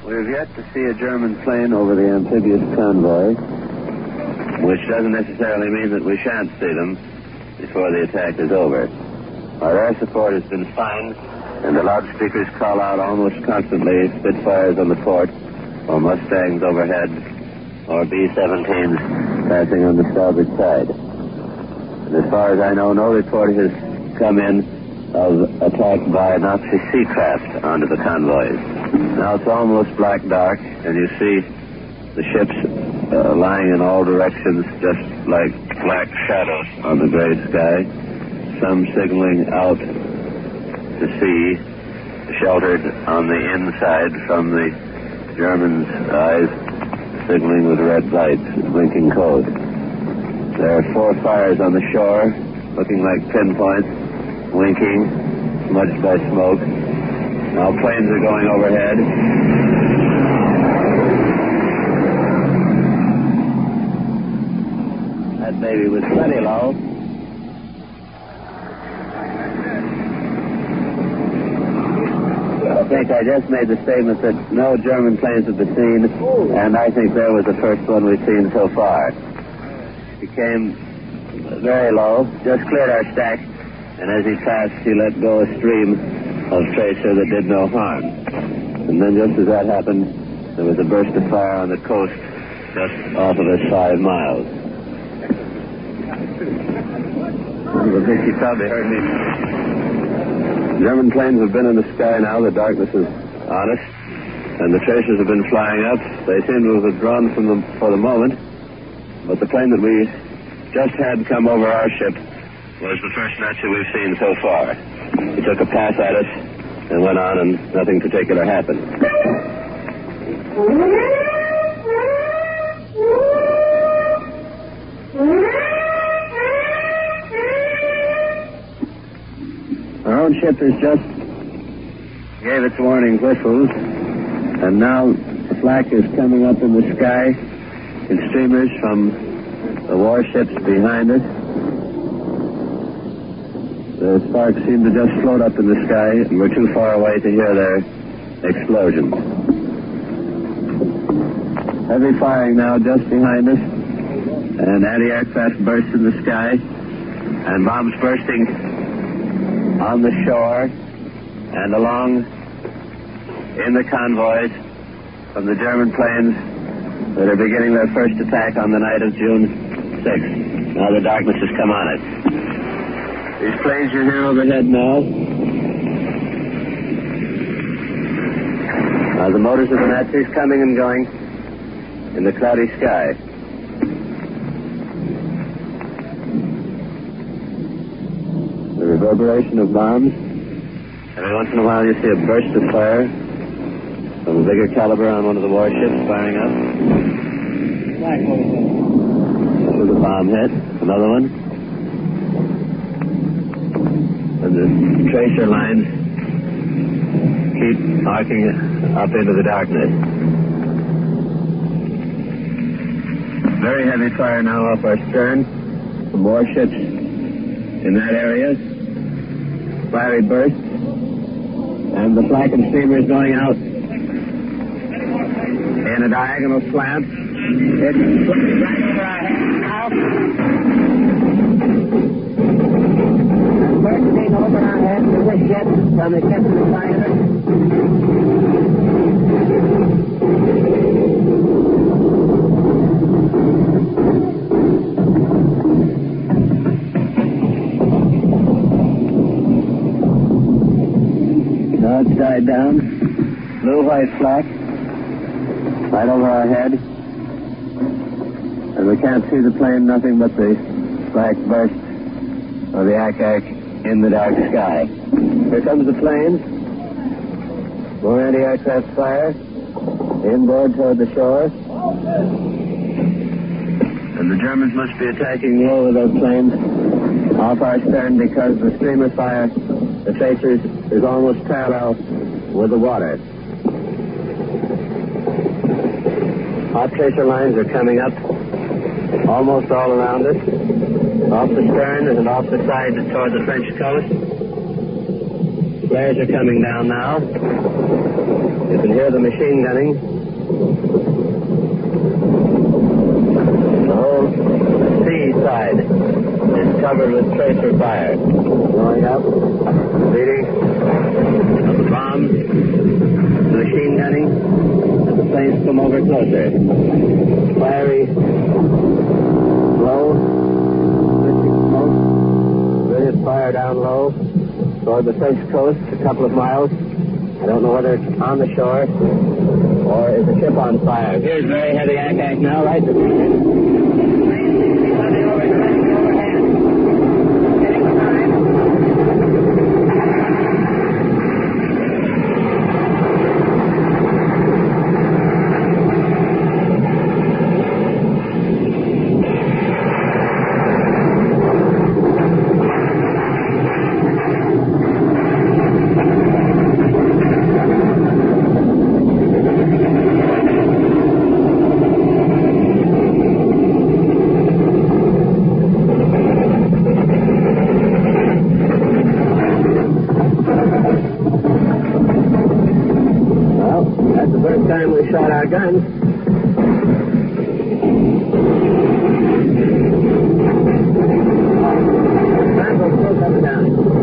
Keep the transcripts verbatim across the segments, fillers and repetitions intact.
We've yet to see a German plane over the amphibious convoy, which doesn't necessarily mean that we shan't see them before the attack is over. Our air support has been fine, and the loudspeakers call out almost constantly Spitfires on the port, or Mustangs overhead, or B seventeens passing on the starboard side. And as far as I know, no report has come in of attack by Nazi sea craft onto the convoys. Now it's almost black dark, and you see the ships uh, lying in all directions just like black shadows on the gray sky, some signaling out to sea, sheltered on the inside from the Germans' eyes, signaling with red lights, blinking code. There are four fires on the shore, looking like pinpoints, winking, smudged by smoke. Now planes are going overhead. That baby was plenty low. I think I just made the statement that no German planes have been seen, and I think there was the first one we've seen so far. He came very low, just cleared our stack, and as he passed, he let go a stream of tracer that did no harm. And then just as that happened, there was a burst of fire on the coast just off of us five miles. I think he probably heard me. German planes have been in the sky now. The darkness is on us, and the tracers have been flying up. They seem to have withdrawn from them for the moment, but the plane that we just had come over our ship was the first Nazi we've seen so far. He took a pass at us and went on, and nothing particular happened. Our own ship has just gave its warning whistles, and now the flak is coming up in the sky in streamers from the warships behind us. The sparks seem to just float up in the sky, and we're too far away to hear their explosions. Heavy firing now just behind us, and anti-aircraft bursts in the sky, and bombs bursting on the shore and along in the convoys from the German planes that are beginning their first attack on the night of June sixth. Now the darkness has come on us. These planes are here overhead now. Now the motors of the Nazis coming and going in the cloudy sky. The reverberation of bombs. Every once in a while you see a burst of fire from a bigger caliber on one of the warships firing up. That was a bomb hit. Another one. And the tracer lines keep arcing up into the darkness. Very heavy fire now off our stern from warships in that area. Fiery bursts, and the flak and streamers going out in a diagonal slant. It's right over our heads now. And bursting over our heads is a jet from the Kessler fighter. Now it's died down. Blue-white flak right over our head. And we can't see the plane, nothing but the black burst of the ack-ack in the dark sky. Here comes the plane. More anti-aircraft fire. Inboard toward the shore. And the Germans must be attacking low with those planes off our stern because the streamer fire, the tracers, is almost parallel with the water. Hot tracer lines are coming up almost all around us, off the stern and off the side toward the French coast. Flares are coming down now. You can hear the machine gunning. The whole sea side is covered with tracer fire. Going up. Leading. Of the bombs. The machine gunning. As the planes come over closer. Fiery. Low. Switching smoke. Brilliant fire down low. Toward the French coast, a couple of miles. I don't know whether it's on the shore or is a ship on fire. Here's very heavy ack-ack now, right? Time we shot our guns. Samples still coming down.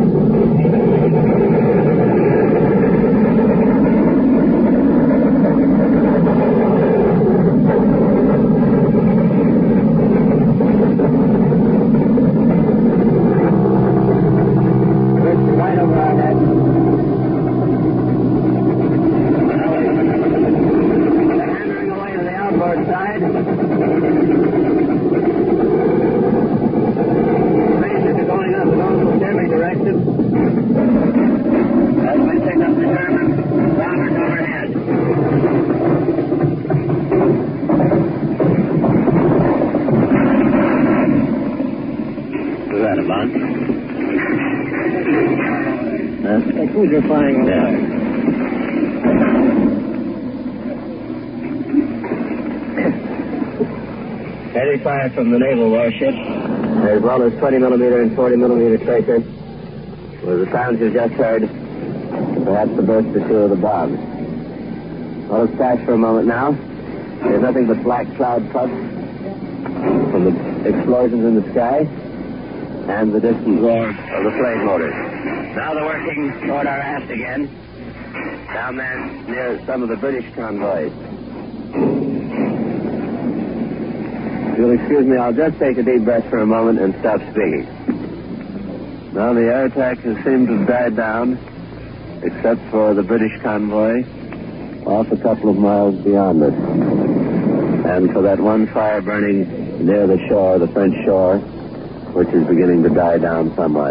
Right over our heads. Side. Lasers are going up in almost every direction. As we pick up the German bombers overhead. Is that a bunch? That's like who's you're flying over there. Heavy fire from the naval warships, as well as twenty millimeter and forty millimeter tracer. With the sounds you just heard, perhaps the burst or two of the bombs. Well, let's crash for a moment now. There's nothing but black cloud puffs from the explosions in the sky and the distant roar of the plane motors. Now they're working toward our aft again, down there near some of the British convoys. If you'll excuse me, I'll just take a deep breath for a moment and stop speaking. Now, the air attacks seem to have died down, except for the British convoy off a couple of miles beyond us. And for that one fire burning near the shore, the French shore, which is beginning to die down somewhat.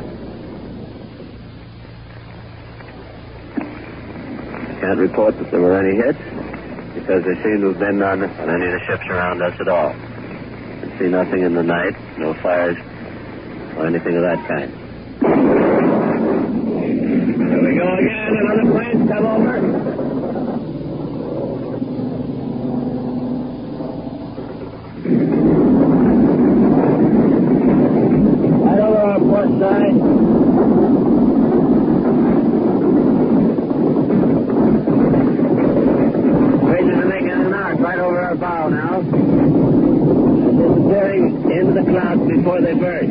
Can't report that there were any hits, because they seem to have been none on any of the ships around us at all. See nothing in the night, no fires or anything of that kind. Here we go again. Another plane come over. Right over our port side. Rangers are making an arc right over our bow now. Disappearing into the clouds before they burst.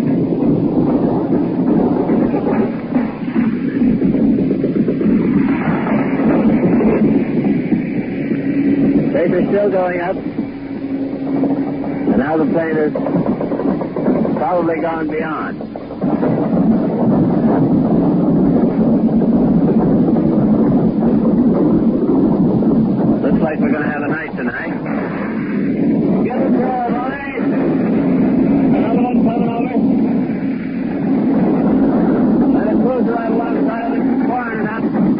Tracer's still going up. And now the plane has probably gone beyond. Looks like we're going to have a night tonight. Get the door, boys! Another one coming over. Let it cruise right alongside of the corner now.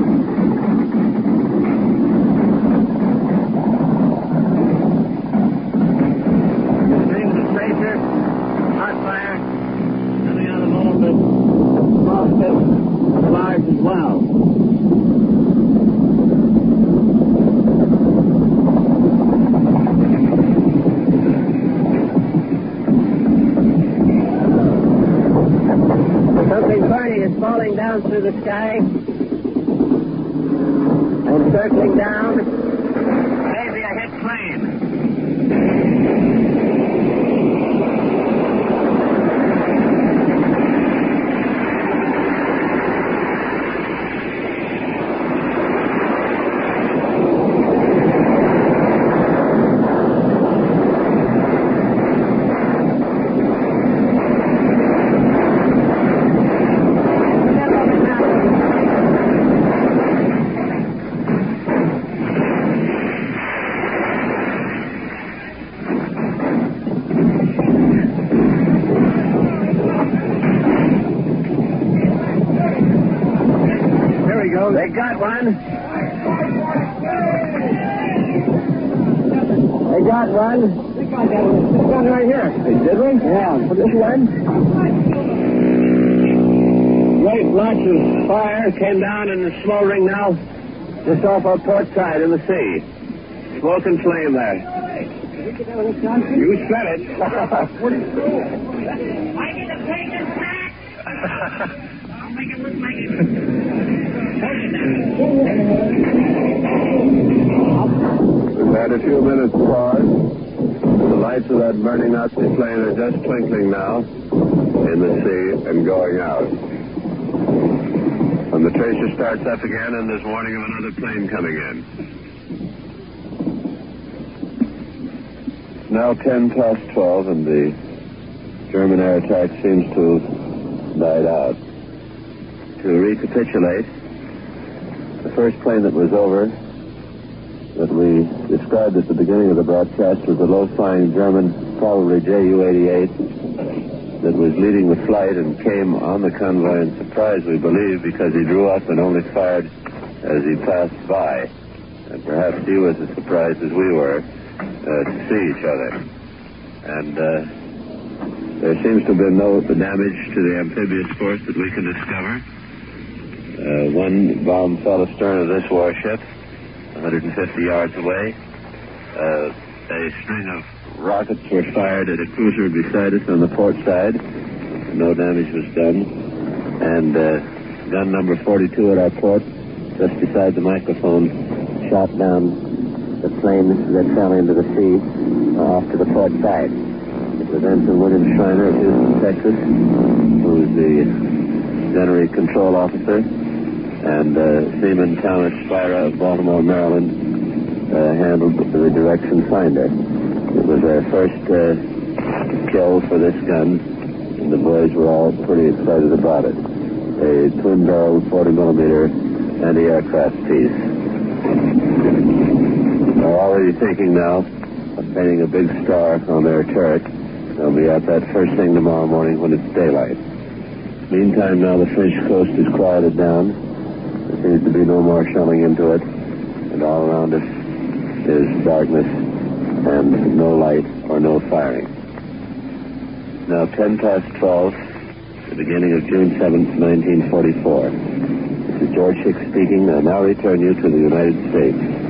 Streams of tracer, hot fire, coming out of all the small ships, large as well. Something burning is falling down through the sky. got one. We got one right here. Did we? Yeah. This one? Great blotch of fire came down and is smoldering now just off our port side in the sea. Smoke and flame there. You said it. I get the papers back. I'll make it look like it. We've had a few minutes pause. The lights of that burning Nazi plane are just twinkling now in the sea and going out. When the tracer starts up again and there's warning of another plane coming in. It's now ten past twelve and the German air attack seems to have died out. To recapitulate, the first plane that was over, that we described at the beginning of the broadcast, was a low-flying German, probably J U eighty-eight, that was leading the flight and came on the convoy in surprise, we believe, because he drew up and only fired as he passed by. And perhaps he was as surprised as we were uh, to see each other. And uh, there seems to have been no damage to the amphibious force that we can discover. Uh, one bomb fell astern of this warship, one hundred fifty yards away. Uh, a string of rockets were fired at a cruiser beside us on the port side. No damage was done. And uh, gun number forty-two at our port, just beside the microphone, shot down the plane that fell into the sea uh, off to the port side. It was Ensign William Schreiner of Houston, Texas, who was the gunnery control officer, and uh, Seaman Thomas Spira of Baltimore, Maryland, uh, handled the direction finder. It was our first uh, kill for this gun, and the boys were all pretty excited about it. A twin-barreled forty millimeter anti-aircraft piece. They're already thinking now of painting a big star on their turret. They'll be at that first thing tomorrow morning when it's daylight. Meantime, now the French coast is quieted down. There seems to be no more shelling into it, and all around us is darkness and no light or no firing. Now ten past twelve, the beginning of June seventh, nineteen forty-four. This is George Hicks speaking. I now return you to the United States.